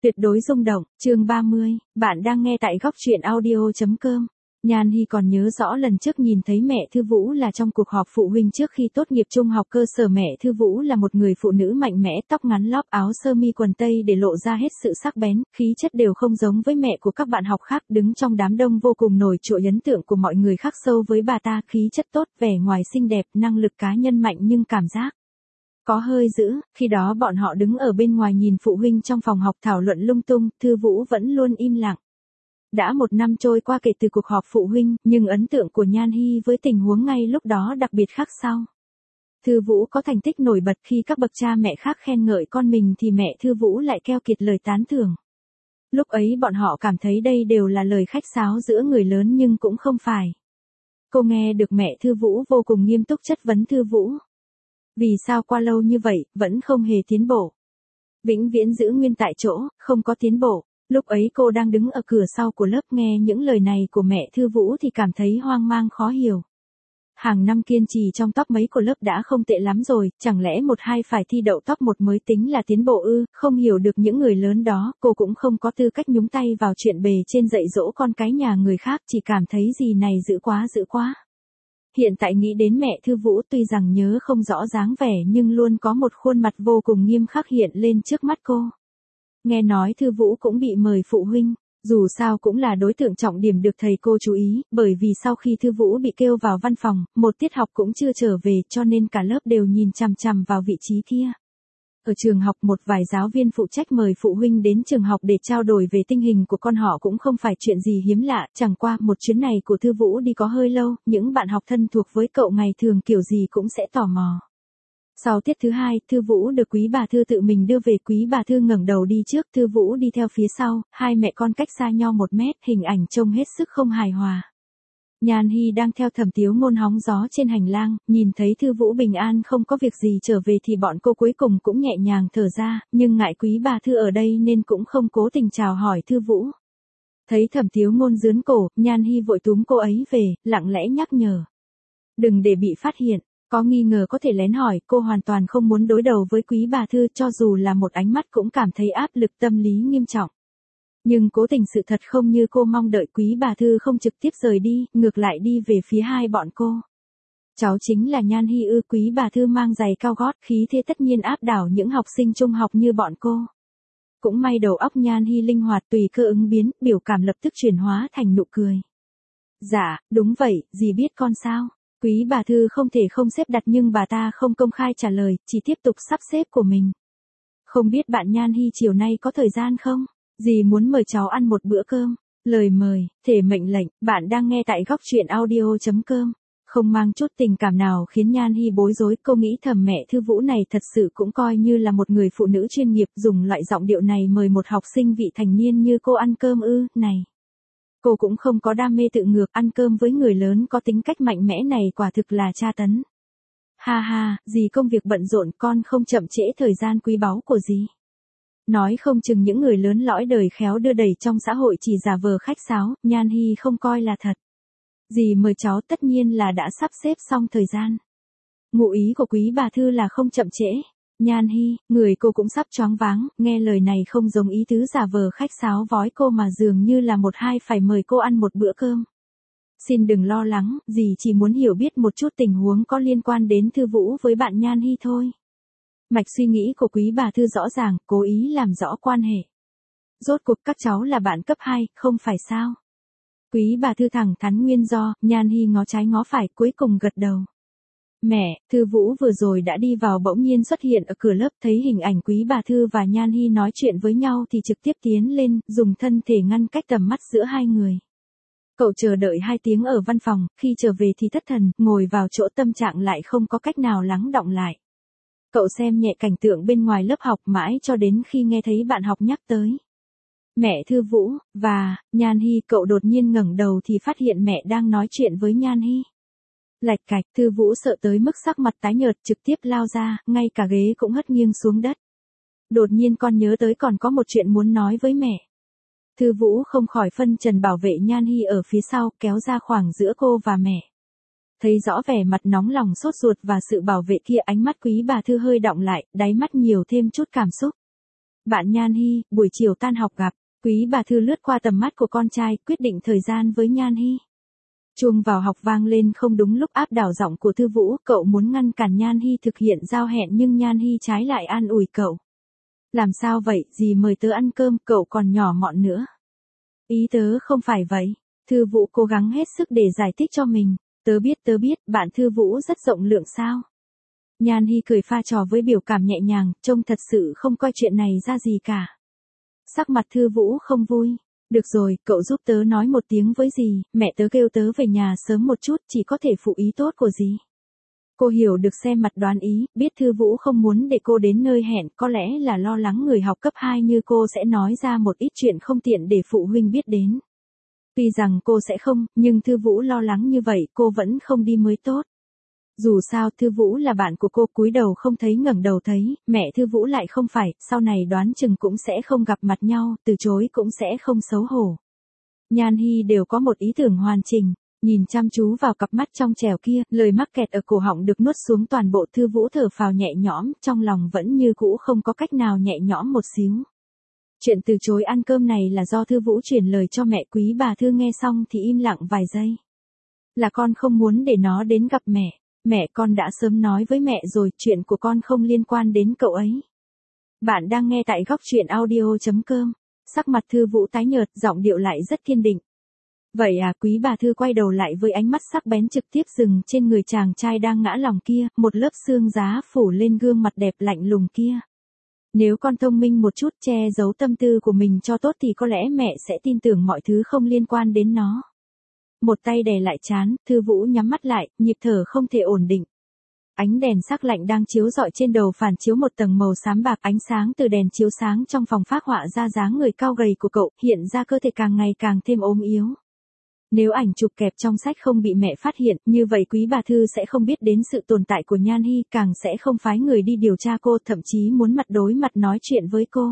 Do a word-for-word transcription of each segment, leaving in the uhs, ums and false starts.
Tuyệt đối rung động, chương ba mươi, bạn đang nghe tại góc truyện audio chấm com. Nhan Hi còn nhớ rõ lần trước nhìn thấy mẹ Thư Vũ là trong cuộc họp phụ huynh trước khi tốt nghiệp trung học cơ sở. Mẹ Thư Vũ là một người phụ nữ mạnh mẽ, tóc ngắn lóp áo sơ mi quần tây để lộ ra hết sự sắc bén, khí chất đều không giống với mẹ của các bạn học khác, đứng trong đám đông vô cùng nổi trội, ấn tượng của mọi người khác sâu với bà ta, khí chất tốt, vẻ ngoài xinh đẹp, năng lực cá nhân mạnh nhưng cảm giác có hơi dữ. Khi đó bọn họ đứng ở bên ngoài nhìn phụ huynh trong phòng học thảo luận lung tung, Thư Vũ vẫn luôn im lặng. Đã một năm trôi qua kể từ cuộc họp phụ huynh, nhưng ấn tượng của Nhan Hi với tình huống ngay lúc đó đặc biệt khác sau. Thư Vũ có thành tích nổi bật, khi các bậc cha mẹ khác khen ngợi con mình thì mẹ Thư Vũ lại keo kiệt lời tán thưởng. Lúc ấy bọn họ cảm thấy đây đều là lời khách sáo giữa người lớn nhưng cũng không phải. Cô nghe được mẹ Thư Vũ vô cùng nghiêm túc chất vấn Thư Vũ. Vì sao qua lâu như vậy, vẫn không hề tiến bộ? Vĩnh viễn giữ nguyên tại chỗ, không có tiến bộ. Lúc ấy cô đang đứng ở cửa sau của lớp, nghe những lời này của mẹ Thư Vũ thì cảm thấy hoang mang khó hiểu. Hàng năm kiên trì trong top mấy của lớp đã không tệ lắm rồi, chẳng lẽ một hai phải thi đậu top một mới tính là tiến bộ ư? Không hiểu được những người lớn đó, cô cũng không có tư cách nhúng tay vào chuyện bề trên dạy dỗ con cái nhà người khác, chỉ cảm thấy gì này dữ quá dữ quá. Hiện tại nghĩ đến mẹ Thư Vũ, tuy rằng nhớ không rõ dáng vẻ nhưng luôn có một khuôn mặt vô cùng nghiêm khắc hiện lên trước mắt cô. Nghe nói Thư Vũ cũng bị mời phụ huynh, dù sao cũng là đối tượng trọng điểm được thầy cô chú ý, bởi vì sau khi Thư Vũ bị kêu vào văn phòng, một tiết học cũng chưa trở về cho nên cả lớp đều nhìn chằm chằm vào vị trí kia. Ở trường học, một vài giáo viên phụ trách mời phụ huynh đến trường học để trao đổi về tình hình của con họ cũng không phải chuyện gì hiếm lạ, chẳng qua một chuyến này của Thư Vũ đi có hơi lâu, những bạn học thân thuộc với cậu ngày thường kiểu gì cũng sẽ tò mò. Sau tiết thứ hai, Thư Vũ được Quý bà Thư tự mình đưa về. Quý bà Thư ngẩng đầu đi trước, Thư Vũ đi theo phía sau, hai mẹ con cách xa nhau một mét, hình ảnh trông hết sức không hài hòa. Nhan Hi đang theo Thẩm Tiếu Ngôn hóng gió trên hành lang, nhìn thấy Thư Vũ bình an không có việc gì trở về thì bọn cô cuối cùng cũng nhẹ nhàng thở ra, nhưng ngại Quý bà Thư ở đây nên cũng không cố tình chào hỏi Thư Vũ. Thấy Thẩm Tiếu Ngôn giướn cổ, Nhan Hi vội túm cô ấy về, lặng lẽ nhắc nhở. Đừng để bị phát hiện, có nghi ngờ có thể lén hỏi, cô hoàn toàn không muốn đối đầu với Quý bà Thư, cho dù là một ánh mắt cũng cảm thấy áp lực tâm lý nghiêm trọng. Nhưng cố tình sự thật không như cô mong đợi, Quý bà Thư không trực tiếp rời đi, ngược lại đi về phía hai bọn cô. Cháu chính là Nhan Hi ư? Quý bà Thư mang giày cao gót, khí thế tất nhiên áp đảo những học sinh trung học như bọn cô. Cũng may đầu óc Nhan Hi linh hoạt, tùy cơ ứng biến, biểu cảm lập tức chuyển hóa thành nụ cười. Dạ, đúng vậy, dì biết con sao? Quý bà Thư không thể không xếp đặt nhưng bà ta không công khai trả lời, chỉ tiếp tục sắp xếp của mình. Không biết bạn Nhan Hi chiều nay có thời gian không? Dì muốn mời cháu ăn một bữa cơm. Lời mời, thể mệnh lệnh, bạn đang nghe tại góc truyện audio chấm com. Không mang chút tình cảm nào khiến Nhan Hi bối rối, cô nghĩ thầm mẹ Thư Vũ này thật sự cũng coi như là một người phụ nữ chuyên nghiệp, dùng loại giọng điệu này mời một học sinh vị thành niên như cô ăn cơm ư? Này, cô cũng không có đam mê tự ngược, ăn cơm với người lớn có tính cách mạnh mẽ này quả thực là tra tấn. Ha ha, dì công việc bận rộn, con không chậm trễ thời gian quý báu của dì. Nói không chừng những người lớn lõi đời khéo đưa đẩy trong xã hội chỉ giả vờ khách sáo, Nhan Hi không coi là thật. Dì mời cháu tất nhiên là đã sắp xếp xong thời gian. Ngụ ý của Quý bà Thư là không chậm trễ. Nhan Hi, người cô cũng sắp choáng váng, nghe lời này không giống ý tứ giả vờ khách sáo vói cô mà dường như là một hai phải mời cô ăn một bữa cơm. Xin đừng lo lắng, dì chỉ muốn hiểu biết một chút tình huống có liên quan đến Thư Vũ với bạn Nhan Hi thôi. Mạch suy nghĩ của Quý bà Thư rõ ràng, cố ý làm rõ quan hệ. Rốt cuộc các cháu là bạn cấp hai, không phải sao? Quý bà Thư thẳng thắn nguyên do, Nhan Hi ngó trái ngó phải, cuối cùng gật đầu. Mẹ, Thư Vũ vừa rồi đã đi vào bỗng nhiên xuất hiện ở cửa lớp, thấy hình ảnh Quý bà Thư và Nhan Hi nói chuyện với nhau thì trực tiếp tiến lên, dùng thân thể ngăn cách tầm mắt giữa hai người. Cậu chờ đợi hai tiếng ở văn phòng, khi trở về thì thất thần, ngồi vào chỗ, tâm trạng lại không có cách nào lắng đọng lại. Cậu xem nhẹ cảnh tượng bên ngoài lớp học mãi cho đến khi nghe thấy bạn học nhắc tới mẹ Thư Vũ và Nhan Hi, cậu đột nhiên ngẩng đầu thì phát hiện mẹ đang nói chuyện với Nhan Hi. Lạch cạch, Thư Vũ sợ tới mức sắc mặt tái nhợt, trực tiếp lao ra, ngay cả ghế cũng hất nghiêng xuống đất. Đột nhiên con nhớ tới còn có một chuyện muốn nói với mẹ. Thư Vũ không khỏi phân trần bảo vệ Nhan Hi ở phía sau, kéo ra khoảng giữa cô và mẹ. Thấy rõ vẻ mặt nóng lòng sốt ruột và sự bảo vệ kia, ánh mắt Quý bà Thư hơi đọng lại, đáy mắt nhiều thêm chút cảm xúc. Bạn Nhan Hy, buổi chiều tan học gặp. Quý bà Thư lướt qua tầm mắt của con trai, quyết định thời gian với Nhan Hy. Chuông vào học vang lên không đúng lúc, áp đảo giọng của Thư Vũ, cậu muốn ngăn cản Nhan Hy thực hiện giao hẹn nhưng Nhan Hy trái lại an ủi cậu. Làm sao vậy, dì mời tớ ăn cơm, cậu còn nhỏ mọn nữa. Ý tớ không phải vậy. Thư Vũ cố gắng hết sức để giải thích cho mình. Tớ biết tớ biết, bạn Thư Vũ rất rộng lượng sao. Nhan Hy cười pha trò với biểu cảm nhẹ nhàng, trông thật sự không coi chuyện này ra gì cả. Sắc mặt Thư Vũ không vui. Được rồi, cậu giúp tớ nói một tiếng với dì, mẹ tớ kêu tớ về nhà sớm một chút, chỉ có thể phụ ý tốt của dì. Cô hiểu được xem mặt đoán ý, biết Thư Vũ không muốn để cô đến nơi hẹn, có lẽ là lo lắng người học cấp hai như cô sẽ nói ra một ít chuyện không tiện để phụ huynh biết đến. Tuy rằng cô sẽ không, nhưng Thư Vũ lo lắng như vậy cô vẫn không đi mới tốt. Dù sao Thư Vũ là bạn của cô, cúi đầu không thấy ngẩng đầu thấy, mẹ Thư Vũ lại không phải, sau này đoán chừng cũng sẽ không gặp mặt nhau, từ chối cũng sẽ không xấu hổ. Nhan Hy đều có một ý tưởng hoàn chỉnh, nhìn chăm chú vào cặp mắt trong trẻo kia, lời mắc kẹt ở cổ họng được nuốt xuống toàn bộ. Thư Vũ thở phào nhẹ nhõm, trong lòng vẫn như cũ không có cách nào nhẹ nhõm một xíu. Chuyện từ chối ăn cơm này là do Thư Vũ truyền lời cho mẹ. Quý bà Thư nghe xong thì im lặng vài giây. Là con không muốn để nó đến gặp mẹ. Mẹ con đã sớm nói với mẹ rồi, chuyện của con không liên quan đến cậu ấy. Bạn đang nghe tại góc truyện audio chấm com. Sắc mặt Thư Vũ tái nhợt, giọng điệu lại rất kiên định. Vậy à, quý bà Thư quay đầu lại với ánh mắt sắc bén trực tiếp dừng trên người chàng trai đang ngã lòng kia, một lớp xương giá phủ lên gương mặt đẹp lạnh lùng kia. Nếu con thông minh một chút, che giấu tâm tư của mình cho tốt thì có lẽ mẹ sẽ tin tưởng mọi thứ không liên quan đến nó. Một tay đè lại trán, Thư Vũ nhắm mắt lại, nhịp thở không thể ổn định. Ánh đèn sắc lạnh đang chiếu rọi trên đầu phản chiếu một tầng màu xám bạc, ánh sáng từ đèn chiếu sáng trong phòng phác họa ra dáng người cao gầy của cậu, hiện ra cơ thể càng ngày càng thêm ốm yếu. Nếu ảnh chụp kẹp trong sách không bị mẹ phát hiện, như vậy quý bà Thư sẽ không biết đến sự tồn tại của Nhan Hy, càng sẽ không phái người đi điều tra cô, thậm chí muốn mặt đối mặt nói chuyện với cô.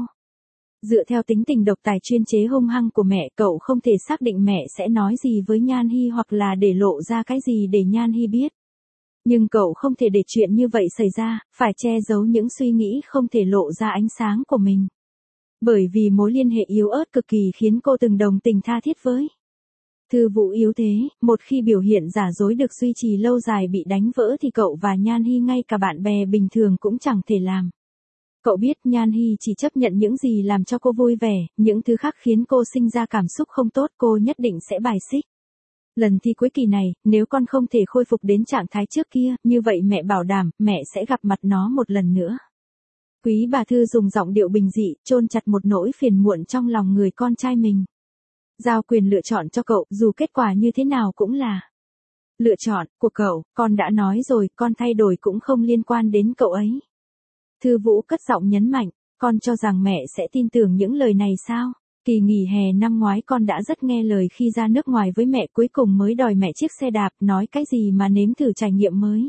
Dựa theo tính tình độc tài chuyên chế hung hăng của mẹ, cậu không thể xác định mẹ sẽ nói gì với Nhan Hy hoặc là để lộ ra cái gì để Nhan Hy biết. Nhưng cậu không thể để chuyện như vậy xảy ra, phải che giấu những suy nghĩ không thể lộ ra ánh sáng của mình. Bởi vì mối liên hệ yếu ớt cực kỳ khiến cô từng đồng tình tha thiết với. Thư Vũ yếu thế, một khi biểu hiện giả dối được duy trì lâu dài bị đánh vỡ thì cậu và Nhan Hy ngay cả bạn bè bình thường cũng chẳng thể làm. Cậu biết Nhan Hy chỉ chấp nhận những gì làm cho cô vui vẻ, những thứ khác khiến cô sinh ra cảm xúc không tốt cô nhất định sẽ bài xích. Lần thi cuối kỳ này, nếu con không thể khôi phục đến trạng thái trước kia, như vậy mẹ bảo đảm, mẹ sẽ gặp mặt nó một lần nữa. Quý bà Thư dùng giọng điệu bình dị, chôn chặt một nỗi phiền muộn trong lòng người con trai mình. Giao quyền lựa chọn cho cậu, dù kết quả như thế nào cũng là lựa chọn của cậu, con đã nói rồi, con thay đổi cũng không liên quan đến cậu ấy. Thư Vũ cất giọng nhấn mạnh, con cho rằng mẹ sẽ tin tưởng những lời này sao? Kỳ nghỉ hè năm ngoái con đã rất nghe lời khi ra nước ngoài với mẹ, cuối cùng mới đòi mẹ chiếc xe đạp, nói cái gì mà nếm thử trải nghiệm mới.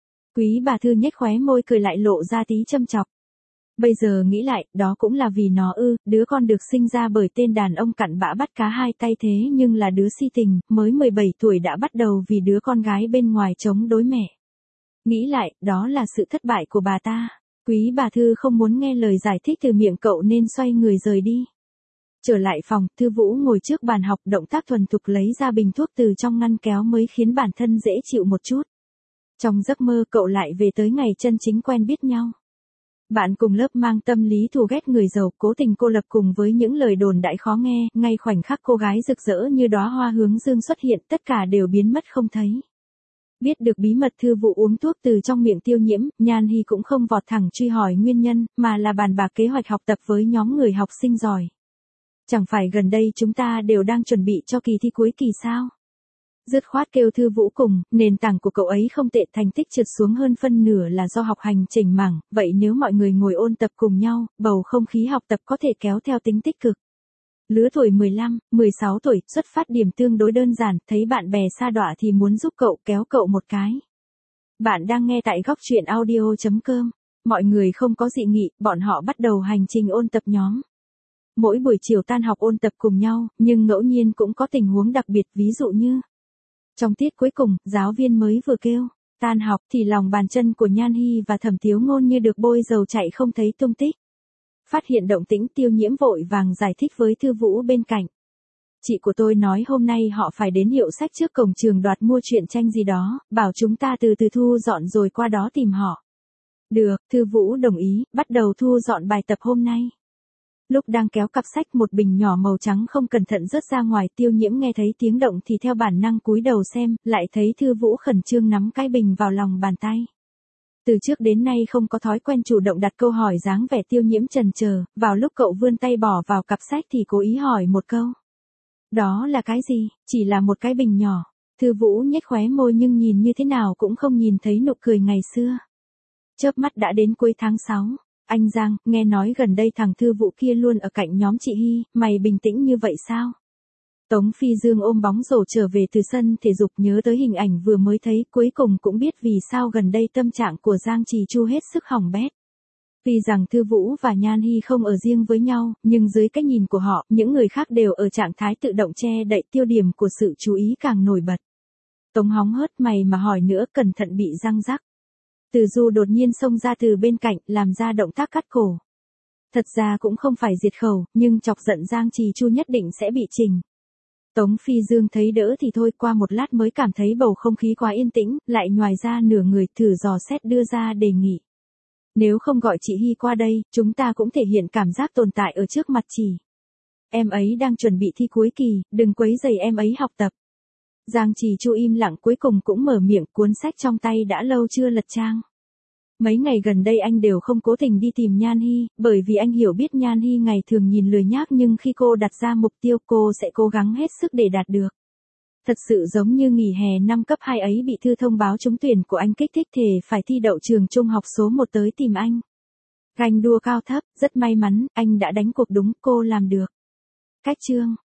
Quý bà Thư nhếch khóe môi cười lại lộ ra tí châm chọc. Bây giờ nghĩ lại, đó cũng là vì nó ư, đứa con được sinh ra bởi tên đàn ông cặn bã bắt cá hai tay thế nhưng là đứa si tình, mới mười bảy tuổi đã bắt đầu vì đứa con gái bên ngoài chống đối mẹ. Nghĩ lại, đó là sự thất bại của bà ta. Quý bà Thư không muốn nghe lời giải thích từ miệng cậu nên xoay người rời đi. Trở lại phòng, Thư Vũ ngồi trước bàn học, động tác thuần thục lấy ra bình thuốc từ trong ngăn kéo mới khiến bản thân dễ chịu một chút. Trong giấc mơ cậu lại về tới ngày chân chính quen biết nhau. Bạn cùng lớp mang tâm lý thù ghét người giàu, cố tình cô lập cùng với những lời đồn đại khó nghe, ngay khoảnh khắc cô gái rực rỡ như đóa hoa hướng dương xuất hiện, tất cả đều biến mất không thấy. Biết được bí mật Thư Vũ uống thuốc từ trong miệng Tiêu Nhiễm, Nhan Hy cũng không vọt thẳng truy hỏi nguyên nhân, mà là bàn bạc kế hoạch học tập với nhóm người học sinh giỏi. Chẳng phải gần đây chúng ta đều đang chuẩn bị cho kỳ thi cuối kỳ sao? Dứt khoát kêu Thư Vũ cùng, nền tảng của cậu ấy không tệ, thành tích trượt xuống hơn phân nửa là do học hành chỉnh mảng, vậy nếu mọi người ngồi ôn tập cùng nhau, bầu không khí học tập có thể kéo theo tính tích cực. Lứa tuổi mười lăm, mười sáu tuổi, xuất phát điểm tương đối đơn giản, thấy bạn bè sa đọa thì muốn giúp cậu, kéo cậu một cái. Bạn đang nghe tại góc truyện audio chấm com. Mọi người không có dị nghị, bọn họ bắt đầu hành trình ôn tập nhóm. Mỗi buổi chiều tan học ôn tập cùng nhau, nhưng ngẫu nhiên cũng có tình huống đặc biệt, ví dụ như trong tiết cuối cùng, giáo viên mới vừa kêu tan học thì lòng bàn chân của Nhan Hy và Thẩm Thiếu Ngôn như được bôi dầu chạy không thấy tung tích. Phát hiện động tĩnh Tiêu Nhiễm vội vàng giải thích với Thư Vũ bên cạnh. Chị của tôi nói hôm nay họ phải đến hiệu sách trước cổng trường đoạt mua truyện tranh gì đó, bảo chúng ta từ từ thu dọn rồi qua đó tìm họ. Được, Thư Vũ đồng ý, bắt đầu thu dọn bài tập hôm nay. Lúc đang kéo cặp sách một bình nhỏ màu trắng không cẩn thận rớt ra ngoài, Tiêu Nhiễm nghe thấy tiếng động thì theo bản năng cúi đầu xem, lại thấy Thư Vũ khẩn trương nắm cái bình vào lòng bàn tay. Từ trước đến nay không có thói quen chủ động đặt câu hỏi, dáng vẻ Tiêu Nhiễm chần chờ, vào lúc cậu vươn tay bỏ vào cặp sách thì cố ý hỏi một câu. Đó là cái gì? Chỉ là một cái bình nhỏ. Thư Vũ nhếch khóe môi nhưng nhìn như thế nào cũng không nhìn thấy nụ cười ngày xưa. Chớp mắt đã đến cuối tháng sáu. Anh Giang, nghe nói gần đây thằng Thư Vũ kia luôn ở cạnh nhóm chị Hy, mày bình tĩnh như vậy sao? Tống Phi Dương ôm bóng rổ trở về từ sân thể dục, nhớ tới hình ảnh vừa mới thấy, cuối cùng cũng biết vì sao gần đây tâm trạng của Giang Trì Chu hết sức hỏng bét. Tuy rằng Thư Vũ và Nhan Hy không ở riêng với nhau, nhưng dưới cách nhìn của họ, những người khác đều ở trạng thái tự động che đậy, tiêu điểm của sự chú ý càng nổi bật. Tống hóng hớt mày mà hỏi nữa, cẩn thận bị răng rắc. Từ Du đột nhiên xông ra từ bên cạnh, làm ra động tác cắt cổ. Thật ra cũng không phải diệt khẩu, nhưng chọc giận Giang Trì Chu nhất định sẽ bị trình. Tống Phi Dương thấy đỡ thì thôi, qua một lát mới cảm thấy bầu không khí quá yên tĩnh, lại nhoài ra nửa người, thử dò xét đưa ra đề nghị. Nếu không gọi chị Hy qua đây, chúng ta cũng thể hiện cảm giác tồn tại ở trước mặt chị. Em ấy đang chuẩn bị thi cuối kỳ, đừng quấy rầy em ấy học tập. Giang Trì Chu im lặng cuối cùng cũng mở miệng, cuốn sách trong tay đã lâu chưa lật trang. Mấy ngày gần đây anh đều không cố tình đi tìm Nhan Hy, bởi vì anh hiểu biết Nhan Hy ngày thường nhìn lười nhác nhưng khi cô đặt ra mục tiêu cô sẽ cố gắng hết sức để đạt được. Thật sự giống như nghỉ hè năm cấp hai ấy bị thư thông báo trúng tuyển của anh kích thích thể phải thi đậu trường trung học số một tới tìm anh. Ganh đua cao thấp, rất may mắn, anh đã đánh cuộc đúng, cô làm được. Cách chương